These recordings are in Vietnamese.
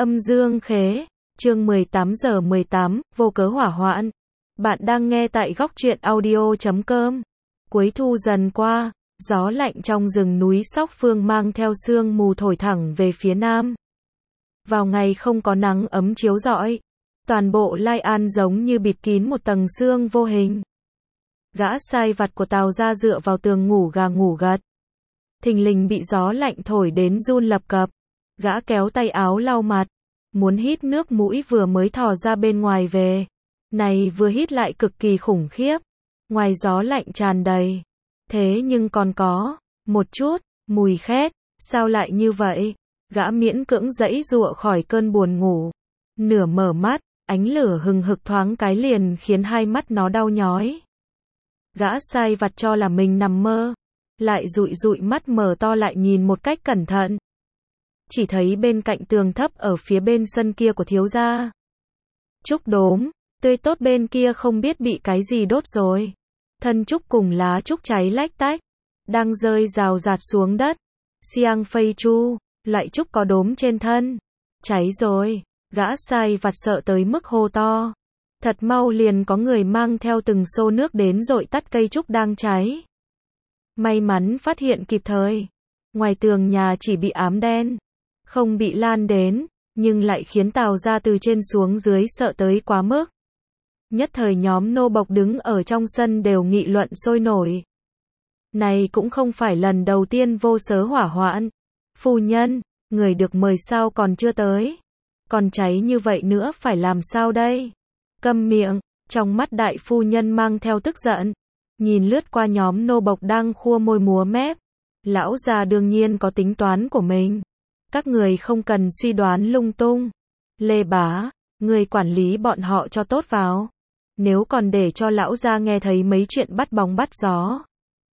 Âm dương khế, chương 18 giờ 18, vô cớ hỏa hoạn. Bạn đang nghe tại góc truyện audio.com. Cuối thu dần qua, gió lạnh trong rừng núi Sóc Phương mang theo sương mù thổi thẳng về phía nam. Vào ngày không có nắng ấm chiếu rọi, toàn bộ Lai An giống như bịt kín một tầng sương vô hình. Gã sai vặt của Tào gia dựa vào tường ngủ gà ngủ gật. Thình lình bị gió lạnh thổi đến run lập cập. Gã kéo tay áo lau mặt, muốn hít nước mũi vừa mới thò ra bên ngoài về. Này vừa hít lại cực kỳ khủng khiếp. Ngoài gió lạnh tràn đầy. Thế nhưng còn có một chút mùi khét, sao lại như vậy? Gã miễn cưỡng giãy giụa khỏi cơn buồn ngủ. Nửa mở mắt, ánh lửa hừng hực thoáng cái liền khiến hai mắt nó đau nhói. Gã sai vặt cho là mình nằm mơ, lại dụi dụi mắt mở to lại nhìn một cách cẩn thận. Chỉ thấy bên cạnh tường thấp ở phía bên sân kia của thiếu gia, trúc đốm tươi tốt bên kia không biết bị cái gì đốt rồi. Thân trúc cùng lá trúc cháy lách tách, đang rơi rào rạt xuống đất. Xiang phây chu, loại trúc có đốm trên thân, cháy rồi. Gã sai vặt sợ tới mức hô to. Thật mau liền có người mang theo từng xô nước đến dội tắt cây trúc đang cháy. May mắn phát hiện kịp thời. Ngoài tường nhà chỉ bị ám đen, không bị lan đến, nhưng lại khiến Tào gia từ trên xuống dưới sợ tới quá mức. Nhất thời nhóm nô bộc đứng ở trong sân đều nghị luận sôi nổi. Này cũng không phải lần đầu tiên vô cớ hỏa hoạn. Phu nhân, người được mời sao còn chưa tới? Còn cháy như vậy nữa phải làm sao đây? Câm miệng, trong mắt đại phu nhân mang theo tức giận. Nhìn lướt qua nhóm nô bộc đang khua môi múa mép. Lão già đương nhiên có tính toán của mình. Các người không cần suy đoán lung tung. Lê Bá, người quản lý bọn họ cho tốt vào. Nếu còn để cho lão gia nghe thấy mấy chuyện bắt bóng bắt gió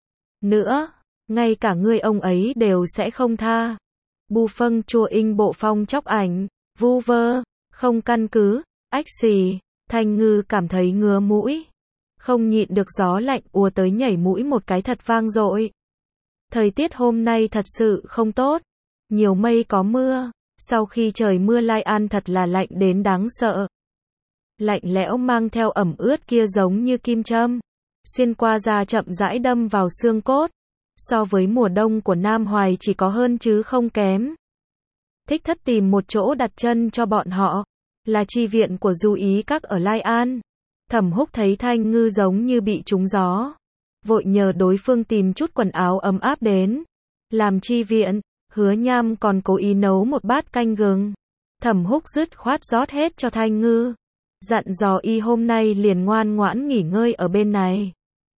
nữa, ngay cả ngươi ông ấy đều sẽ không tha. Bu phâng chua in bộ phong chóc ảnh, vu vơ, không căn cứ, ách xì. Thanh Ngư cảm thấy ngứa mũi, không nhịn được gió lạnh ùa tới nhảy mũi một cái thật vang dội. Thời tiết hôm nay thật sự không tốt, nhiều mây có mưa. Sau khi trời mưa Lai An thật là lạnh đến đáng sợ. Lạnh lẽo mang theo ẩm ướt kia giống như kim châm, xuyên qua da chậm rãi đâm vào xương cốt. So với mùa đông của Nam Hoài chỉ có hơn chứ không kém. Thích Thất tìm một chỗ đặt chân cho bọn họ, là chi viện của Du Ý Các ở Lai An. Thẩm Húc thấy Thanh Ngư giống như bị trúng gió, vội nhờ đối phương tìm chút quần áo ấm áp đến làm chi viện. Hứa Nham còn cố ý nấu một bát canh gừng. Thẩm Húc dứt khoát rót hết cho Thanh Ngư, dặn dò y hôm nay liền ngoan ngoãn nghỉ ngơi ở bên này.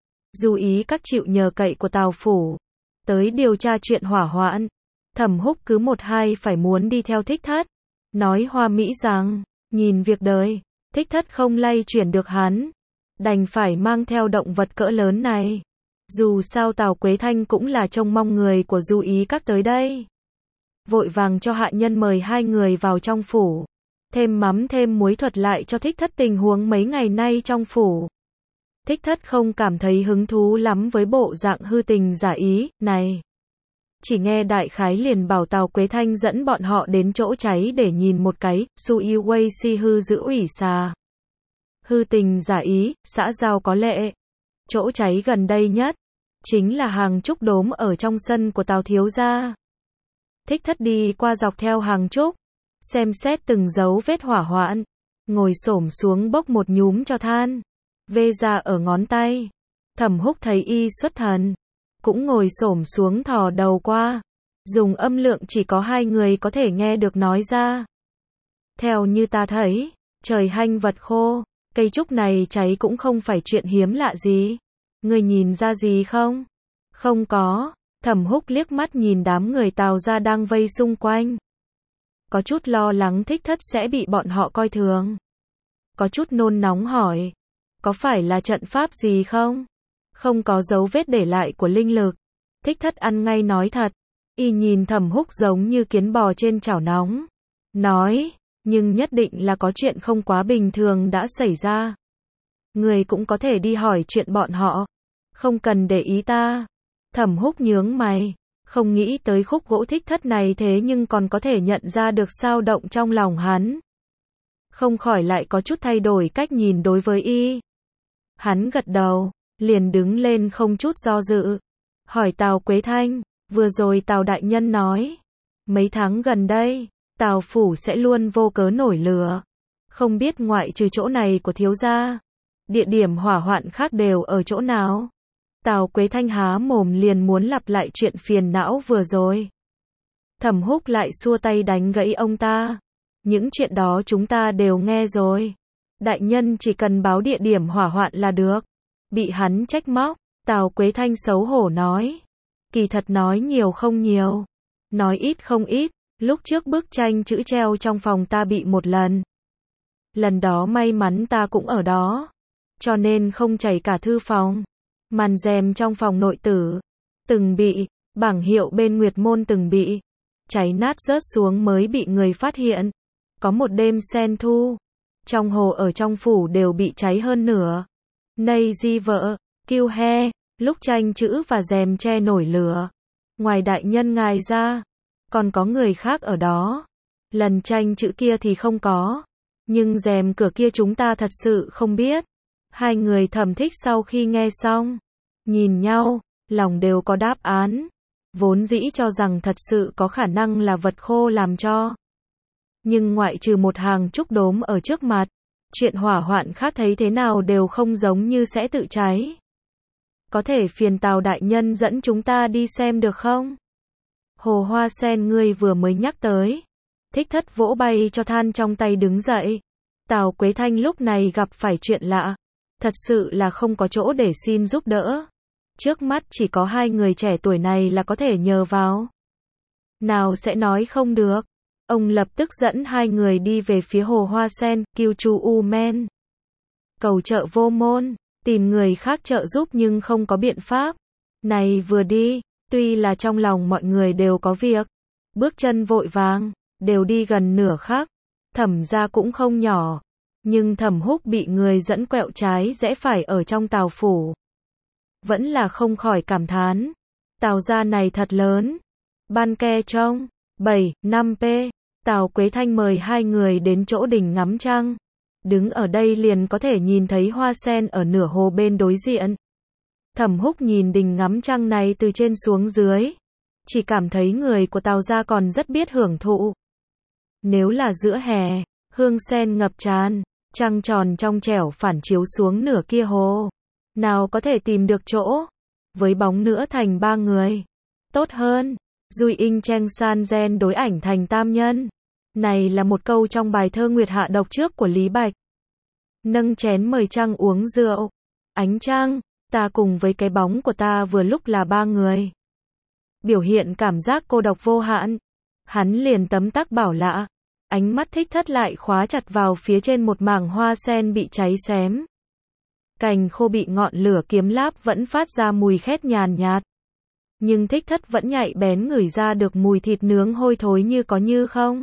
Du Ý Các chịu nhờ cậy của Tào phủ tới điều tra chuyện hỏa hoạn. Thẩm Húc cứ một hai phải muốn đi theo Thích Thất, nói hoa mỹ rằng nhìn việc đời, Thích Thất không lay chuyển được hắn, đành phải mang theo động vật cỡ lớn này. Dù sao Tào Quế Thanh cũng là trông mong người của Du Ý Các tới đây. Vội vàng cho hạ nhân mời hai người vào trong phủ, thêm mắm thêm muối thuật lại cho Thích Thất tình huống mấy ngày nay trong phủ. Thích Thất không cảm thấy hứng thú lắm với bộ dạng hư tình giả ý này. Chỉ nghe đại khái liền bảo Tào Quế Thanh dẫn bọn họ đến chỗ cháy để nhìn một cái. Su yêu Wei si hư giữ ủy xà. Hư tình giả ý, xã giao có lệ. Chỗ cháy gần đây nhất chính là hàng trúc đốm ở trong sân của Tào thiếu gia. Thích Thất đi qua dọc theo hàng trúc, xem xét từng dấu vết hỏa hoạn, ngồi xổm xuống bốc một nhúm cho than, vê ra ở ngón tay. Thẩm Húc thấy y xuất thần, cũng ngồi xổm xuống thò đầu qua, dùng âm lượng chỉ có hai người có thể nghe được nói ra. Theo như ta thấy, trời hanh vật khô, cây trúc này cháy cũng không phải chuyện hiếm lạ gì. Người nhìn ra gì không? Không có. Thẩm Húc liếc mắt nhìn đám người Tào gia đang vây xung quanh, có chút lo lắng Thích Thất sẽ bị bọn họ coi thường. Có chút nôn nóng hỏi, có phải là trận pháp gì không? Không có dấu vết để lại của linh lực. Thích Thất ăn ngay nói thật. Y nhìn Thẩm Húc giống như kiến bò trên chảo nóng, nói, nhưng nhất định là có chuyện không quá bình thường đã xảy ra. Người cũng có thể đi hỏi chuyện bọn họ, không cần để ý ta. Thẩm Húc nhướng mày, Không nghĩ tới khúc gỗ thích thất này thế nhưng còn có thể nhận ra được dao động trong lòng hắn. Không khỏi lại có chút thay đổi cách nhìn đối với y. Hắn gật đầu, liền đứng lên không chút do dự. Hỏi Tào Quế Thanh, vừa rồi Tào đại nhân nói, mấy tháng gần đây, Tào phủ sẽ luôn vô cớ nổi lửa. Không biết ngoại trừ chỗ này của thiếu gia, địa điểm hỏa hoạn khác đều ở chỗ nào? Tào Quế Thanh há mồm liền muốn lặp lại chuyện phiền não vừa rồi. Thẩm Húc lại xua tay đánh gãy ông ta. Những chuyện đó chúng ta đều nghe rồi. Đại nhân chỉ cần báo địa điểm hỏa hoạn là được. Bị hắn trách móc, Tào Quế Thanh xấu hổ nói. Kỳ thật nói nhiều không nhiều, nói ít không ít. Lúc trước bức tranh chữ treo trong phòng ta bị một lần. Lần đó may mắn ta cũng ở đó, cho nên không chảy cả thư phòng. Màn rèm trong phòng nội tử từng bị, bảng hiệu bên Nguyệt Môn từng bị cháy nát rớt xuống mới bị người phát hiện. Có một đêm sen thu, trong hồ ở trong phủ đều bị cháy hơn nửa. Nay di vợ, kiêu he, lúc tranh chữ và rèm che nổi lửa. Ngoài đại nhân ngài ra, còn có người khác ở đó. Lần tranh chữ kia thì không có, nhưng rèm cửa kia chúng ta thật sự không biết. Hai người thầm thích sau khi nghe xong, nhìn nhau, lòng đều có đáp án. Vốn dĩ cho rằng thật sự có khả năng là vật khô làm cho. Nhưng ngoại trừ một hàng trúc đốm ở trước mặt, chuyện hỏa hoạn khác thấy thế nào đều không giống như sẽ tự cháy. Có thể phiền Tào đại nhân dẫn chúng ta đi xem được không? Hồ hoa sen ngươi vừa mới nhắc tới. Thích thất vỗ bay cho than trong tay đứng dậy. Tào Quế Thanh lúc này gặp phải chuyện lạ. Thật sự là không có chỗ để xin giúp đỡ. Trước mắt chỉ có hai người trẻ tuổi này là có thể nhờ vào. Nào sẽ nói không được. Ông lập tức dẫn hai người đi về phía hồ hoa sen, Kiêu Chu U Men. Cầu trợ vô môn, tìm người khác trợ giúp nhưng không có biện pháp. Này vừa đi, tuy là trong lòng mọi người đều có việc, bước chân vội vàng, đều đi gần nửa khắc. Thẩm gia cũng không nhỏ, nhưng Thẩm Húc bị người dẫn quẹo trái rẽ phải ở trong Tào phủ. Vẫn là không khỏi cảm thán, Tào gia này thật lớn. Ban ke trong 7-5p, Tào Quế Thanh mời hai người đến chỗ đỉnh ngắm trăng. Đứng ở đây liền có thể nhìn thấy hoa sen ở nửa hồ bên đối diện. Thẩm Húc nhìn đỉnh ngắm trăng này từ trên xuống dưới, chỉ cảm thấy người của Tào gia còn rất biết hưởng thụ. Nếu là giữa hè, hương sen ngập tràn, trăng tròn trong trẻo phản chiếu xuống nửa kia hồ, nào có thể tìm được chỗ, với bóng nữa thành ba người. Tốt hơn, Duy In Cheng San Gen đối ảnh thành tam nhân. Này là một câu trong bài thơ Nguyệt Hạ độc trước của Lý Bạch. Nâng chén mời trăng uống rượu. Ánh trăng, ta cùng với cái bóng của ta vừa lúc là ba người. Biểu hiện cảm giác cô độc vô hạn. Hắn liền tấm tắc bảo lạ. Ánh mắt thích thất lại khóa chặt vào phía trên một mảng hoa sen bị cháy xém. Cành khô bị ngọn lửa kiếm láp vẫn phát ra mùi khét nhàn nhạt. Nhưng thích thất vẫn nhạy bén ngửi ra được mùi thịt nướng hôi thối như có như không.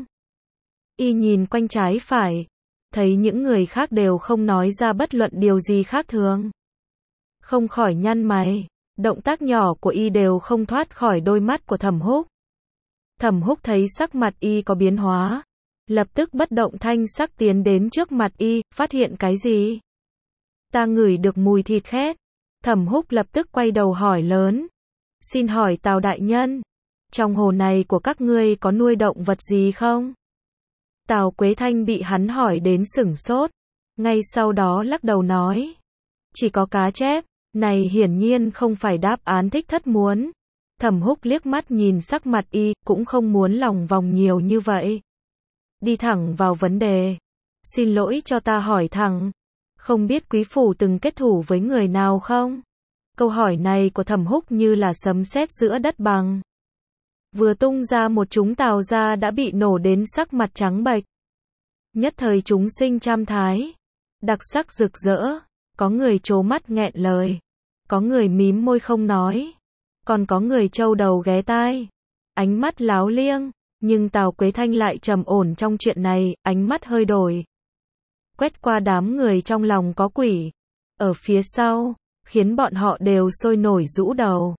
Y nhìn quanh trái phải, thấy những người khác đều không nói ra bất luận điều gì khác thường. Không khỏi nhăn mày, động tác nhỏ của Y đều không thoát khỏi đôi mắt của Thẩm Húc. Thẩm Húc thấy sắc mặt Y có biến hóa, lập tức bất động thanh sắc tiến đến trước mặt Y, phát hiện cái gì? Ta ngửi được mùi thịt khét. Thẩm Húc lập tức quay đầu hỏi lớn. Xin hỏi Tào đại nhân, trong hồ này của các ngươi có nuôi động vật gì không? Tào Quế Thanh bị hắn hỏi đến sửng sốt, ngay sau đó lắc đầu nói. Chỉ có cá chép, này hiển nhiên không phải đáp án thích thất muốn. Thẩm Húc liếc mắt nhìn sắc mặt Y, cũng không muốn lòng vòng nhiều như vậy. Đi thẳng vào vấn đề. Xin lỗi cho ta hỏi thẳng. Không biết quý phủ từng kết thủ với người nào không? Câu hỏi này của Thẩm Húc như là sấm sét giữa đất bằng. Vừa tung ra một chúng Tào gia đã bị nổ đến sắc mặt trắng bệch. Nhất thời chúng sinh trăm thái, đặc sắc rực rỡ, có người trố mắt nghẹn lời, có người mím môi không nói, còn có người trâu đầu ghé tai, ánh mắt láo liêng, nhưng Tào Quế Thanh lại trầm ổn trong chuyện này, ánh mắt hơi đổi. Quét qua đám người trong lòng có quỷ, ở phía sau, khiến bọn họ đều sôi nổi rũ đầu.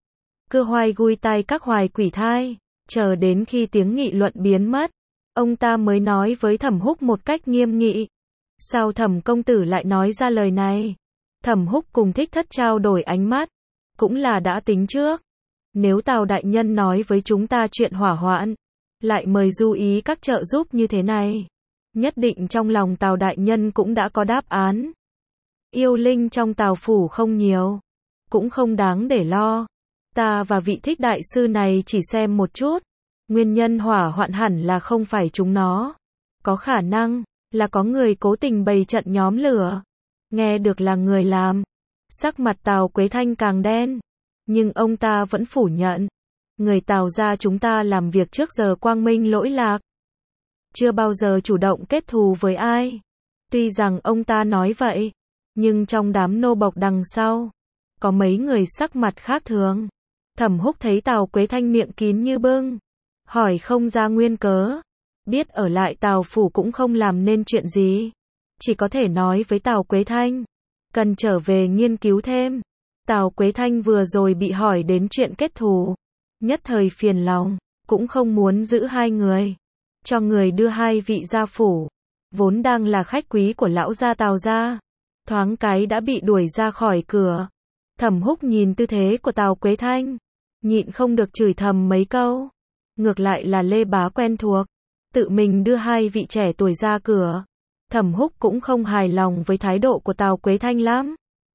Cứ hoài gui tai các hoài quỷ thai, chờ đến khi tiếng nghị luận biến mất, ông ta mới nói với Thẩm Húc một cách nghiêm nghị. Sao Thẩm công tử lại nói ra lời này? Thẩm Húc cùng Thích Thất trao đổi ánh mắt, cũng là đã tính trước. Nếu Tào đại nhân nói với chúng ta chuyện hỏa hoạn, lại mời du ý các trợ giúp như thế này, nhất định trong lòng Tào đại nhân cũng đã có đáp án. Yêu linh trong Tào phủ không nhiều, cũng không đáng để lo. Ta và vị Thích đại sư này chỉ xem một chút, nguyên nhân hỏa hoạn hẳn là không phải chúng nó. Có khả năng là có người cố tình bày trận nhóm lửa. Nghe được là người làm, sắc mặt Tào Quế Thanh càng đen, nhưng ông ta vẫn phủ nhận. Người Tào gia chúng ta làm việc trước giờ quang minh lỗi lạc, chưa bao giờ chủ động kết thù với ai. Tuy rằng ông ta nói vậy, nhưng trong đám nô bộc đằng sau, có mấy người sắc mặt khác thường. Thẩm Húc thấy Tào Quế Thanh miệng kín như bưng, hỏi không ra nguyên cớ. Biết ở lại Tào phủ cũng không làm nên chuyện gì, chỉ có thể nói với Tào Quế Thanh, cần trở về nghiên cứu thêm. Tào Quế Thanh vừa rồi bị hỏi đến chuyện kết thù, nhất thời phiền lòng, cũng không muốn giữ hai người, cho người đưa hai vị gia phủ, vốn đang là khách quý của lão gia Tào gia, thoáng cái đã bị đuổi ra khỏi cửa. Thẩm Húc nhìn tư thế của Tào Quế Thanh, nhịn không được chửi thầm mấy câu. Ngược lại là Lê Bá quen thuộc, tự mình đưa hai vị trẻ tuổi ra cửa. Thẩm Húc cũng không hài lòng với thái độ của Tào Quế Thanh lắm.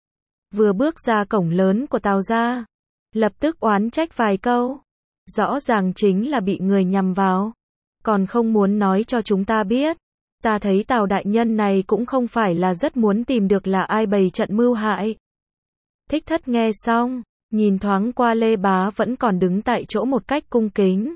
Vừa bước ra cổng lớn của Tào gia, lập tức oán trách vài câu. Rõ ràng chính là bị người nhằm vào, còn không muốn nói cho chúng ta biết. Ta thấy Tào đại nhân này cũng không phải là rất muốn tìm được là ai bày trận mưu hại. Thích Thất nghe xong, nhìn thoáng qua Lê Bá vẫn còn đứng tại chỗ một cách cung kính,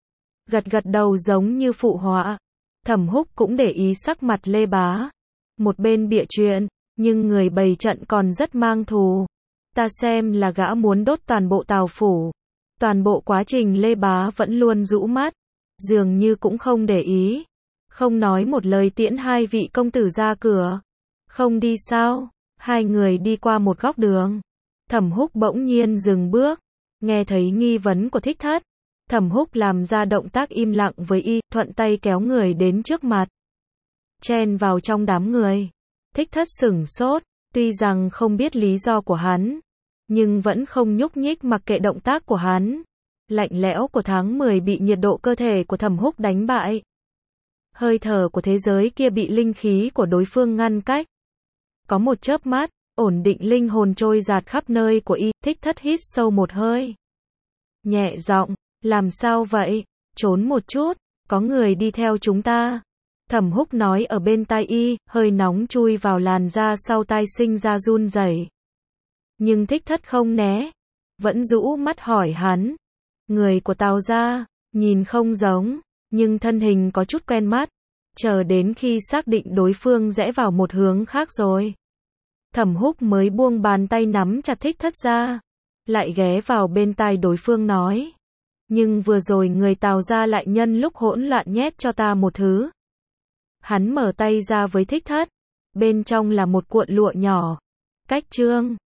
gật gật đầu giống như phụ họa. Thẩm Húc cũng để ý sắc mặt Lê Bá, một bên bịa chuyện, nhưng người bày trận còn rất mang thù. Ta xem là gã muốn đốt toàn bộ Tào phủ. Toàn bộ quá trình Lê Bá vẫn luôn rũ mắt, dường như cũng không để ý, không nói một lời tiễn hai vị công tử ra cửa. Không đi sao? Hai người đi qua một góc đường, Thẩm Húc bỗng nhiên dừng bước, nghe thấy nghi vấn của Thích Thất. Thẩm Húc làm ra động tác im lặng với y, thuận tay kéo người đến trước mặt, chen vào trong đám người. Thích Thất sửng sốt, tuy rằng không biết lý do của hắn, nhưng vẫn không nhúc nhích mặc kệ động tác của hắn. Lạnh lẽo của tháng 10 bị nhiệt độ cơ thể của Thẩm Húc đánh bại. Hơi thở của thế giới kia bị linh khí của đối phương ngăn cách. Có một chớp mắt, ổn định linh hồn trôi dạt khắp nơi của y. Thích Thất hít sâu một hơi, nhẹ giọng, làm sao vậy? Trốn một chút, có người đi theo chúng ta. Thẩm Húc nói ở bên tai y, hơi nóng chui vào làn da sau tai sinh ra run rẩy. Nhưng Thích Thất không né, vẫn rũ mắt hỏi hắn. Người của Tào gia, nhìn không giống, nhưng thân hình có chút quen mắt. Chờ đến khi xác định đối phương rẽ vào một hướng khác rồi, Thẩm Húc mới buông bàn tay nắm chặt Thích Thất ra, lại ghé vào bên tai đối phương nói. Nhưng vừa rồi người Tào gia lại nhân lúc hỗn loạn nhét cho ta một thứ. Hắn mở tay ra với Thích Thất, bên trong là một cuộn lụa nhỏ, cách trương.